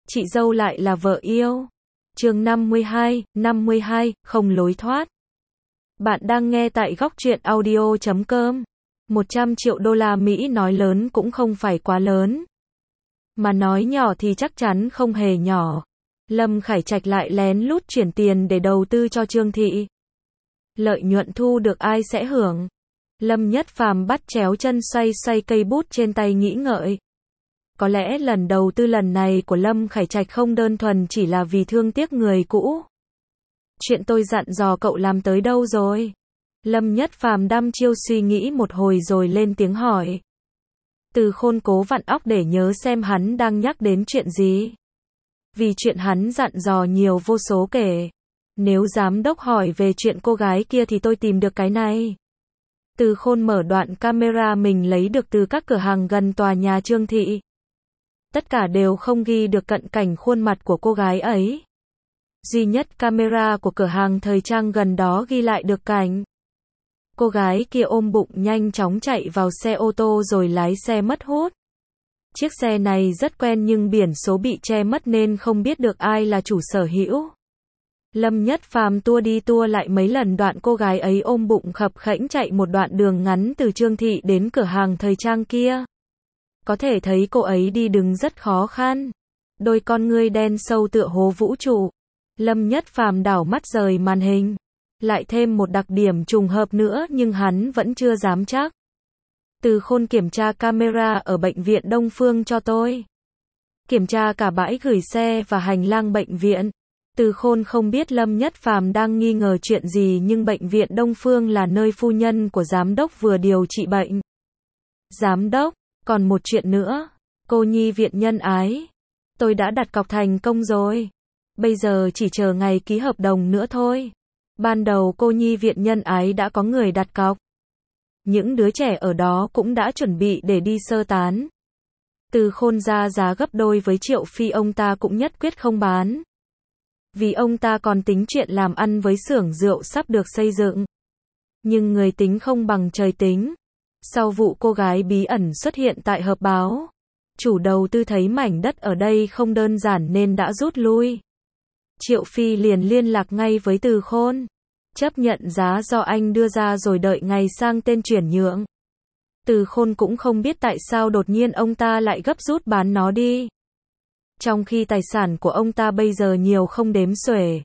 chị dâu lại là vợ yêu. Chương 52, không lối thoát. Bạn đang nghe tại góc truyện audio.com. 100 triệu đô la Mỹ nói lớn cũng không phải quá lớn. Mà nói nhỏ thì chắc chắn không hề nhỏ. Lâm Khải Trạch lại lén lút chuyển tiền để đầu tư cho Trương Thị. Lợi nhuận thu được ai sẽ hưởng? Lâm Nhất Phàm bắt chéo chân xoay xoay cây bút trên tay nghĩ ngợi. Có lẽ lần đầu tư lần này của Lâm Khải Trạch không đơn thuần chỉ là vì thương tiếc người cũ. Chuyện tôi dặn dò cậu làm tới đâu rồi? Lâm Nhất Phàm đăm chiêu suy nghĩ một hồi rồi lên tiếng hỏi. Từ Khôn cố vặn óc để nhớ xem hắn đang nhắc đến chuyện gì. Vì chuyện hắn dặn dò nhiều vô số kể. Nếu giám đốc hỏi về chuyện cô gái kia thì tôi tìm được cái này. Từ Khôn mở đoạn camera mình lấy được từ các cửa hàng gần tòa nhà Trương Thị. Tất cả đều không ghi được cận cảnh khuôn mặt của cô gái ấy. Duy nhất camera của cửa hàng thời trang gần đó ghi lại được cảnh. Cô gái kia ôm bụng nhanh chóng chạy vào xe ô tô rồi lái xe mất hút. Chiếc xe này rất quen nhưng biển số bị che mất nên không biết được ai là chủ sở hữu. Lâm Nhất Phàm tua đi tua lại mấy lần đoạn cô gái ấy ôm bụng khập khẽnh chạy một đoạn đường ngắn từ Trương Thị đến cửa hàng thời trang kia. Có thể thấy cô ấy đi đứng rất khó khăn. Đôi con ngươi đen sâu tựa hồ vũ trụ. Lâm Nhất Phàm đảo mắt rời màn hình. Lại thêm một đặc điểm trùng hợp nữa nhưng hắn vẫn chưa dám chắc. Từ Khôn kiểm tra camera ở bệnh viện Đông Phương cho tôi. Kiểm tra cả bãi gửi xe và hành lang bệnh viện. Từ Khôn không biết Lâm Nhất Phàm đang nghi ngờ chuyện gì nhưng bệnh viện Đông Phương là nơi phu nhân của giám đốc vừa điều trị bệnh. Giám đốc, còn một chuyện nữa. Cô nhi viện nhân ái. Tôi đã đặt cọc thành công rồi. Bây giờ chỉ chờ ngày ký hợp đồng nữa thôi. Ban đầu cô nhi viện nhân ái đã có người đặt cọc. Những đứa trẻ ở đó cũng đã chuẩn bị để đi sơ tán. Từ Khôn ra giá gấp đôi với Triệu Phi ông ta cũng nhất quyết không bán. Vì ông ta còn tính chuyện làm ăn với xưởng rượu sắp được xây dựng. Nhưng người tính không bằng trời tính. Sau vụ cô gái bí ẩn xuất hiện tại họp báo, chủ đầu tư thấy mảnh đất ở đây không đơn giản nên đã rút lui. Triệu Phi liền liên lạc ngay với Từ Khôn. Chấp nhận giá do anh đưa ra rồi đợi ngày sang tên chuyển nhượng. Từ Khôn cũng không biết tại sao đột nhiên ông ta lại gấp rút bán nó đi. Trong khi tài sản của ông ta bây giờ nhiều không đếm xuể.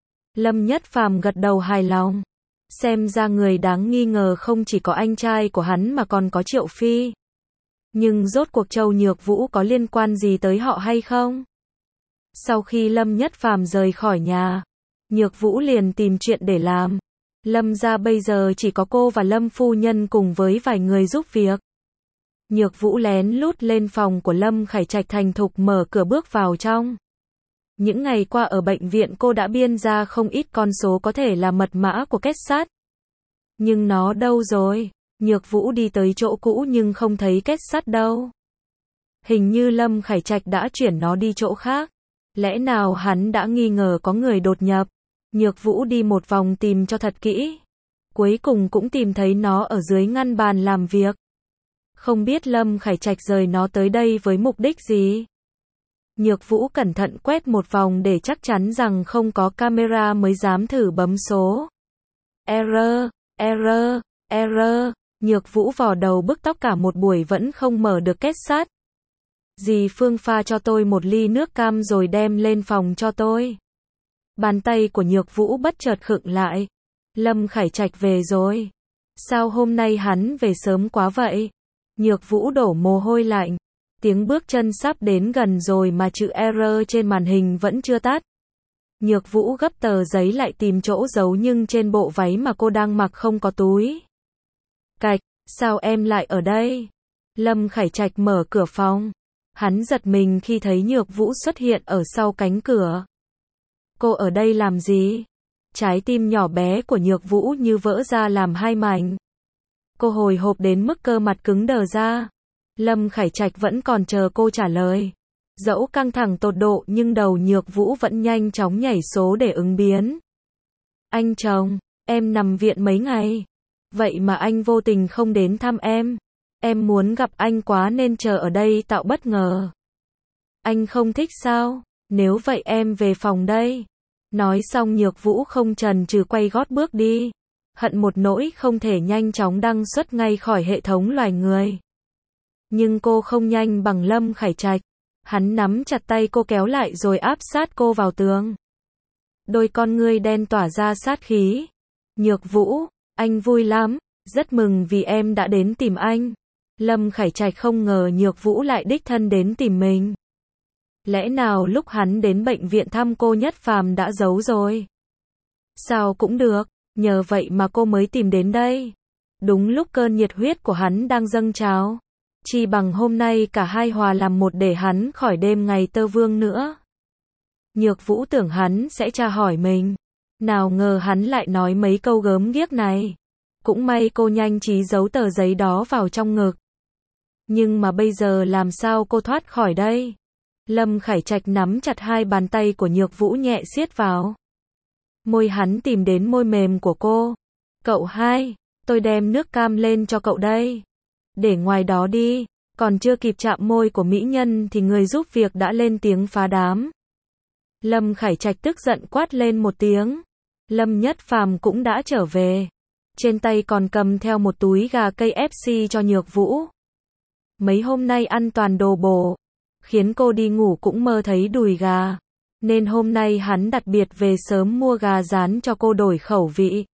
Lâm Nhất Phàm gật đầu hài lòng. Xem ra người đáng nghi ngờ không chỉ có anh trai của hắn mà còn có Triệu Phi. Nhưng rốt cuộc Châu Nhược Vũ có liên quan gì tới họ hay không? Sau khi Lâm Nhất Phàm rời khỏi nhà, Nhược Vũ liền tìm chuyện để làm. Lâm gia bây giờ chỉ có cô và Lâm phu nhân cùng với vài người giúp việc. Nhược Vũ lén lút lên phòng của Lâm Khải Trạch thành thục mở cửa bước vào trong. Những ngày qua ở bệnh viện cô đã biên ra không ít con số có thể là mật mã của kết sắt. Nhưng nó đâu rồi? Nhược Vũ đi tới chỗ cũ nhưng không thấy kết sắt đâu. Hình như Lâm Khải Trạch đã chuyển nó đi chỗ khác. Lẽ nào hắn đã nghi ngờ có người đột nhập? Nhược Vũ đi một vòng tìm cho thật kỹ. Cuối cùng cũng tìm thấy nó ở dưới ngăn bàn làm việc. Không biết Lâm Khải Trạch rời nó tới đây với mục đích gì? Nhược Vũ cẩn thận quét một vòng để chắc chắn rằng không có camera mới dám thử bấm số. Error. Nhược Vũ vò đầu bứt tóc cả một buổi vẫn không mở được kết sắt. Dì Phương pha cho tôi một ly nước cam rồi đem lên phòng cho tôi. Bàn tay của Nhược Vũ bất chợt khựng lại. Lâm Khải Trạch về rồi. Sao hôm nay hắn về sớm quá vậy? Nhược Vũ đổ mồ hôi lạnh. Tiếng bước chân sắp đến gần rồi mà chữ R trên màn hình vẫn chưa tắt. Nhược Vũ gấp tờ giấy lại tìm chỗ giấu nhưng trên bộ váy mà cô đang mặc không có túi. Cạch, sao em lại ở đây? Lâm Khải Trạch mở cửa phòng. Hắn giật mình khi thấy Nhược Vũ xuất hiện ở sau cánh cửa. Cô ở đây làm gì? Trái tim nhỏ bé của Nhược Vũ như vỡ ra làm hai mảnh. Cô hồi hộp đến mức cơ mặt cứng đờ ra. Lâm Khải Trạch vẫn còn chờ cô trả lời. Dẫu căng thẳng tột độ nhưng đầu Nhược Vũ vẫn nhanh chóng nhảy số để ứng biến. Anh chồng, em nằm viện mấy ngày. Vậy mà anh vô tình không đến thăm em. Em muốn gặp anh quá nên chờ ở đây tạo bất ngờ. Anh không thích sao? Nếu vậy em về phòng đây. Nói xong Nhược Vũ không chần chừ quay gót bước đi. Hận một nỗi không thể nhanh chóng đăng xuất ngay khỏi hệ thống loài người. Nhưng cô không nhanh bằng Lâm Khải Trạch. Hắn nắm chặt tay cô kéo lại rồi áp sát cô vào tường. Đôi con ngươi đen tỏa ra sát khí. Nhược Vũ, anh vui lắm, rất mừng vì em đã đến tìm anh. Lâm Khải Trạch không ngờ Nhược Vũ lại đích thân đến tìm mình. Lẽ nào lúc hắn đến bệnh viện thăm cô Nhất Phàm đã giấu rồi? Sao cũng được, nhờ vậy mà cô mới tìm đến đây. Đúng lúc cơn nhiệt huyết của hắn đang dâng trào. Chỉ bằng hôm nay cả hai hòa làm một để hắn khỏi đêm ngày tơ vương nữa. Nhược Vũ tưởng hắn sẽ tra hỏi mình. Nào ngờ hắn lại nói mấy câu gớm ghiếc này. Cũng may cô nhanh trí giấu tờ giấy đó vào trong ngực. Nhưng mà bây giờ làm sao cô thoát khỏi đây? Lâm Khải Trạch nắm chặt hai bàn tay của Nhược Vũ nhẹ siết vào. Môi hắn tìm đến môi mềm của cô. Cậu hai, tôi đem nước cam lên cho cậu đây. Để ngoài đó đi. Còn chưa kịp chạm môi của mỹ nhân thì người giúp việc đã lên tiếng phá đám. Lâm Khải Trạch tức giận quát lên một tiếng. Lâm Nhất Phàm cũng đã trở về. Trên tay còn cầm theo một túi gà KFC cho Nhược Vũ. Mấy hôm nay ăn toàn đồ bổ, khiến cô đi ngủ cũng mơ thấy đùi gà. Nên hôm nay hắn đặc biệt về sớm mua gà rán cho cô đổi khẩu vị.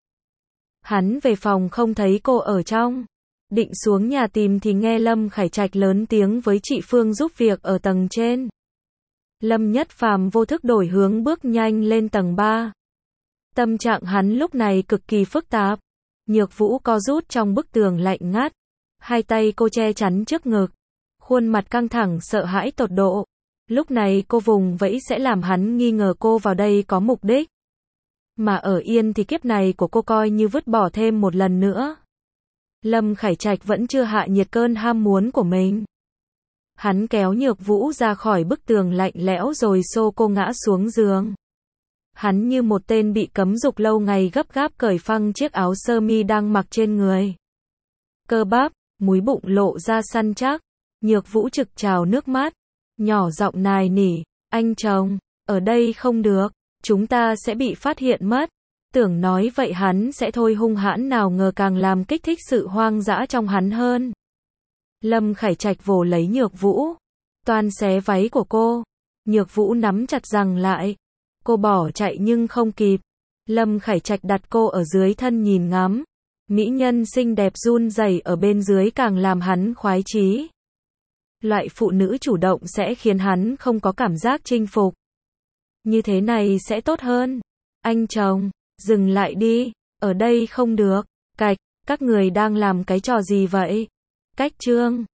Hắn về phòng không thấy cô ở trong. Định xuống nhà tìm thì nghe Lâm Khải Trạch lớn tiếng với chị Phương giúp việc ở tầng trên. Lâm Nhất Phàm vô thức đổi hướng bước nhanh lên tầng 3. Tâm trạng hắn lúc này cực kỳ phức tạp. Nhược Vũ co rút trong bức tường lạnh ngắt. Hai tay cô che chắn trước ngực. Khuôn mặt căng thẳng sợ hãi tột độ. Lúc này cô vùng vẫy sẽ làm hắn nghi ngờ cô vào đây có mục đích. Mà ở yên thì kiếp này của cô coi như vứt bỏ thêm một lần nữa. Lâm Khải Trạch vẫn chưa hạ nhiệt cơn ham muốn của mình. Hắn kéo Nhược Vũ ra khỏi bức tường lạnh lẽo rồi xô cô ngã xuống giường. Hắn như một tên bị cấm dục lâu ngày gấp gáp cởi phăng chiếc áo sơ mi đang mặc trên người. Cơ bắp, múi bụng lộ ra săn chắc. Nhược Vũ trực trào nước mắt. Nhỏ giọng nài nỉ, anh chồng, ở đây không được, chúng ta sẽ bị phát hiện mất. Tưởng nói vậy hắn sẽ thôi hung hãn nào ngờ càng làm kích thích sự hoang dã trong hắn hơn. Lâm Khải Trạch vồ lấy Nhược Vũ, toan xé váy của cô. Nhược Vũ nắm chặt giằng lại. Cô bỏ chạy nhưng không kịp. Lâm Khải Trạch đặt cô ở dưới thân nhìn ngắm. Mỹ nhân xinh đẹp run rẩy ở bên dưới càng làm hắn khoái chí. Loại phụ nữ chủ động sẽ khiến hắn không có cảm giác chinh phục. Như thế này sẽ tốt hơn. Anh chồng, dừng lại đi, ở đây không được. Cạch, các người đang làm cái trò gì vậy? Cách chương